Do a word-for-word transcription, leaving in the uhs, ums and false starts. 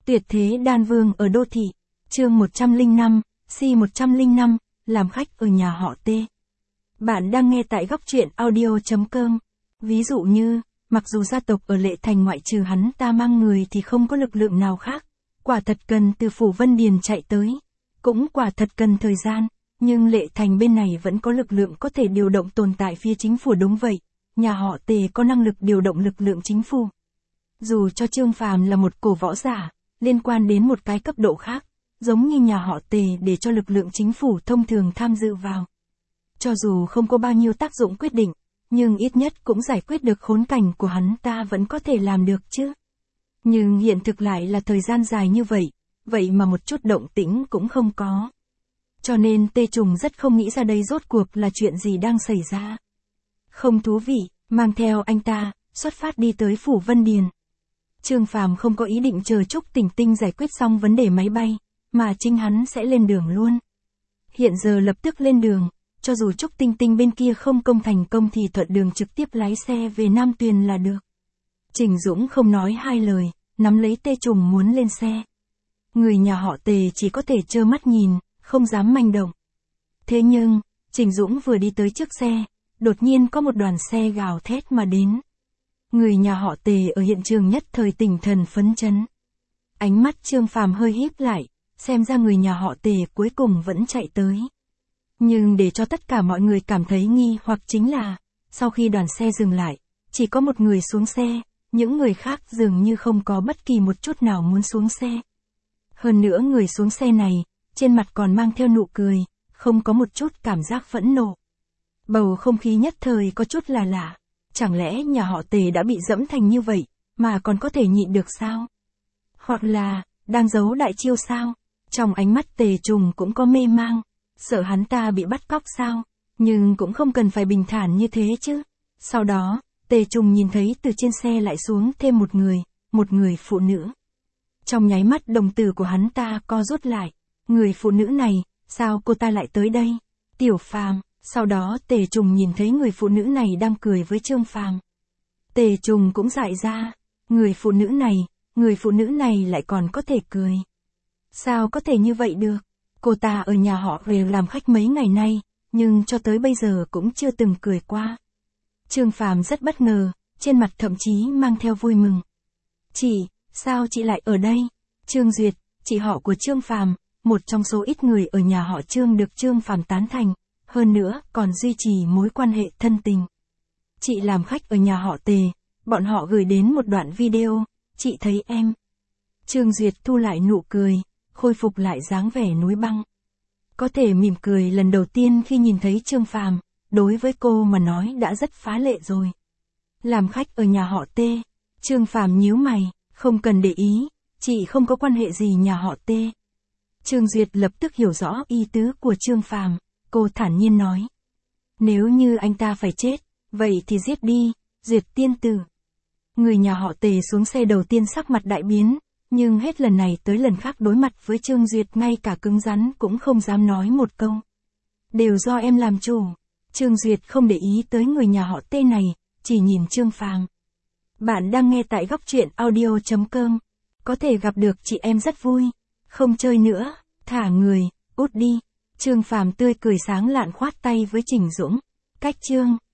Tuyệt thế đan vương ở đô thị. Chương một trăm lẻ năm, Si một trăm lẻ năm, làm khách ở nhà họ T. Bạn đang nghe tại góc truyện audio chấm com. Ví dụ như, mặc dù gia tộc ở Lệ Thành ngoại trừ hắn ta mang người thì không có lực lượng nào khác, quả thật cần từ Phủ Vân Điền chạy tới, cũng quả thật cần thời gian, nhưng Lệ Thành bên này vẫn có lực lượng có thể điều động tồn tại phía chính phủ. Đúng vậy, nhà họ Tề có năng lực điều động lực lượng chính phủ. Dù cho Trương Phàm là một cổ võ giả, liên quan đến một cái cấp độ khác, giống như nhà họ Tề để cho lực lượng chính phủ thông thường tham dự vào. Cho dù không có bao nhiêu tác dụng quyết định, nhưng ít nhất cũng giải quyết được khốn cảnh của hắn ta vẫn có thể làm được chứ. Nhưng hiện thực lại là thời gian dài như vậy, vậy mà một chút động tĩnh cũng không có. Cho nên Tê Trùng rất không nghĩ ra đây rốt cuộc là chuyện gì đang xảy ra. Không thú vị, mang theo anh ta, xuất phát đi tới Phủ Vân Điền. Trương Phàm không có ý định chờ Trúc Tỉnh Tinh giải quyết xong vấn đề máy bay, mà chính hắn sẽ lên đường luôn. Hiện giờ lập tức lên đường, cho dù Trúc Tinh Tinh bên kia không công thành công thì thuận đường trực tiếp lái xe về Nam Tuyền là được. Trình Dũng không nói hai lời, nắm lấy Tê Trùng muốn lên xe. Người nhà họ Tề chỉ có thể trơ mắt nhìn, không dám manh động. Thế nhưng, Trình Dũng vừa đi tới trước xe, đột nhiên có một đoàn xe gào thét mà đến. Người nhà họ Tề ở hiện trường nhất thời tinh thần phấn chấn. Ánh mắt Trương Phàm hơi híp lại, xem ra người nhà họ Tề cuối cùng vẫn chạy tới. Nhưng để cho tất cả mọi người cảm thấy nghi hoặc chính là, sau khi đoàn xe dừng lại, chỉ có một người xuống xe, những người khác dường như không có bất kỳ một chút nào muốn xuống xe. Hơn nữa người xuống xe này, trên mặt còn mang theo nụ cười, không có một chút cảm giác phẫn nộ. Bầu không khí nhất thời có chút là lạ. Chẳng lẽ nhà họ Tề đã bị dẫm thành như vậy, mà còn có thể nhịn được sao? Hoặc là, đang giấu đại chiêu sao? Trong ánh mắt Tề Trùng cũng có mê mang, sợ hắn ta bị bắt cóc sao? Nhưng cũng không cần phải bình thản như thế chứ. Sau đó, Tề Trùng nhìn thấy từ trên xe lại xuống thêm một người, một người phụ nữ. Trong nháy mắt đồng tử của hắn ta co rút lại. Người phụ nữ này, sao cô ta lại tới đây? Tiểu Phàm. Sau đó Tề Trùng nhìn thấy người phụ nữ này đang cười với Trương Phàm. Tề Trùng cũng dại ra, người phụ nữ này, người phụ nữ này lại còn có thể cười. Sao có thể như vậy được? Cô ta ở nhà họ Rề làm khách mấy ngày nay, nhưng cho tới bây giờ cũng chưa từng cười qua. Trương Phàm rất bất ngờ, trên mặt thậm chí mang theo vui mừng. Chị, sao chị lại ở đây? Trương Duyệt, chị họ của Trương Phàm, một trong số ít người ở nhà họ Trương được Trương Phàm tán thành. Hơn nữa, còn duy trì mối quan hệ thân tình. Chị làm khách ở nhà họ Tề, bọn họ gửi đến một đoạn video, chị thấy em. Trương Duyệt thu lại nụ cười, khôi phục lại dáng vẻ núi băng. Có thể mỉm cười lần đầu tiên khi nhìn thấy Trương Phàm, đối với cô mà nói đã rất phá lệ rồi. Làm khách ở nhà họ T, Trương Phàm nhíu mày, không cần để ý, chị không có quan hệ gì nhà họ T. Trương Duyệt lập tức hiểu rõ ý tứ của Trương Phàm. Cô thản nhiên nói. Nếu như anh ta phải chết, vậy thì giết đi, Duyệt tiên tử. Người nhà họ Tề xuống xe đầu tiên sắc mặt đại biến, nhưng hết lần này tới lần khác đối mặt với Trương Duyệt ngay cả cứng rắn cũng không dám nói một câu. Đều do em làm chủ. Trương Duyệt không để ý tới người nhà họ Tề này, chỉ nhìn Trương Phàm. Bạn đang nghe tại góc truyện audio chấm com. Có thể gặp được chị em rất vui. Không chơi nữa, thả người, út đi. Trương Phàm tươi cười sáng lạn khoát tay với Trình Dũng. Cách Trương,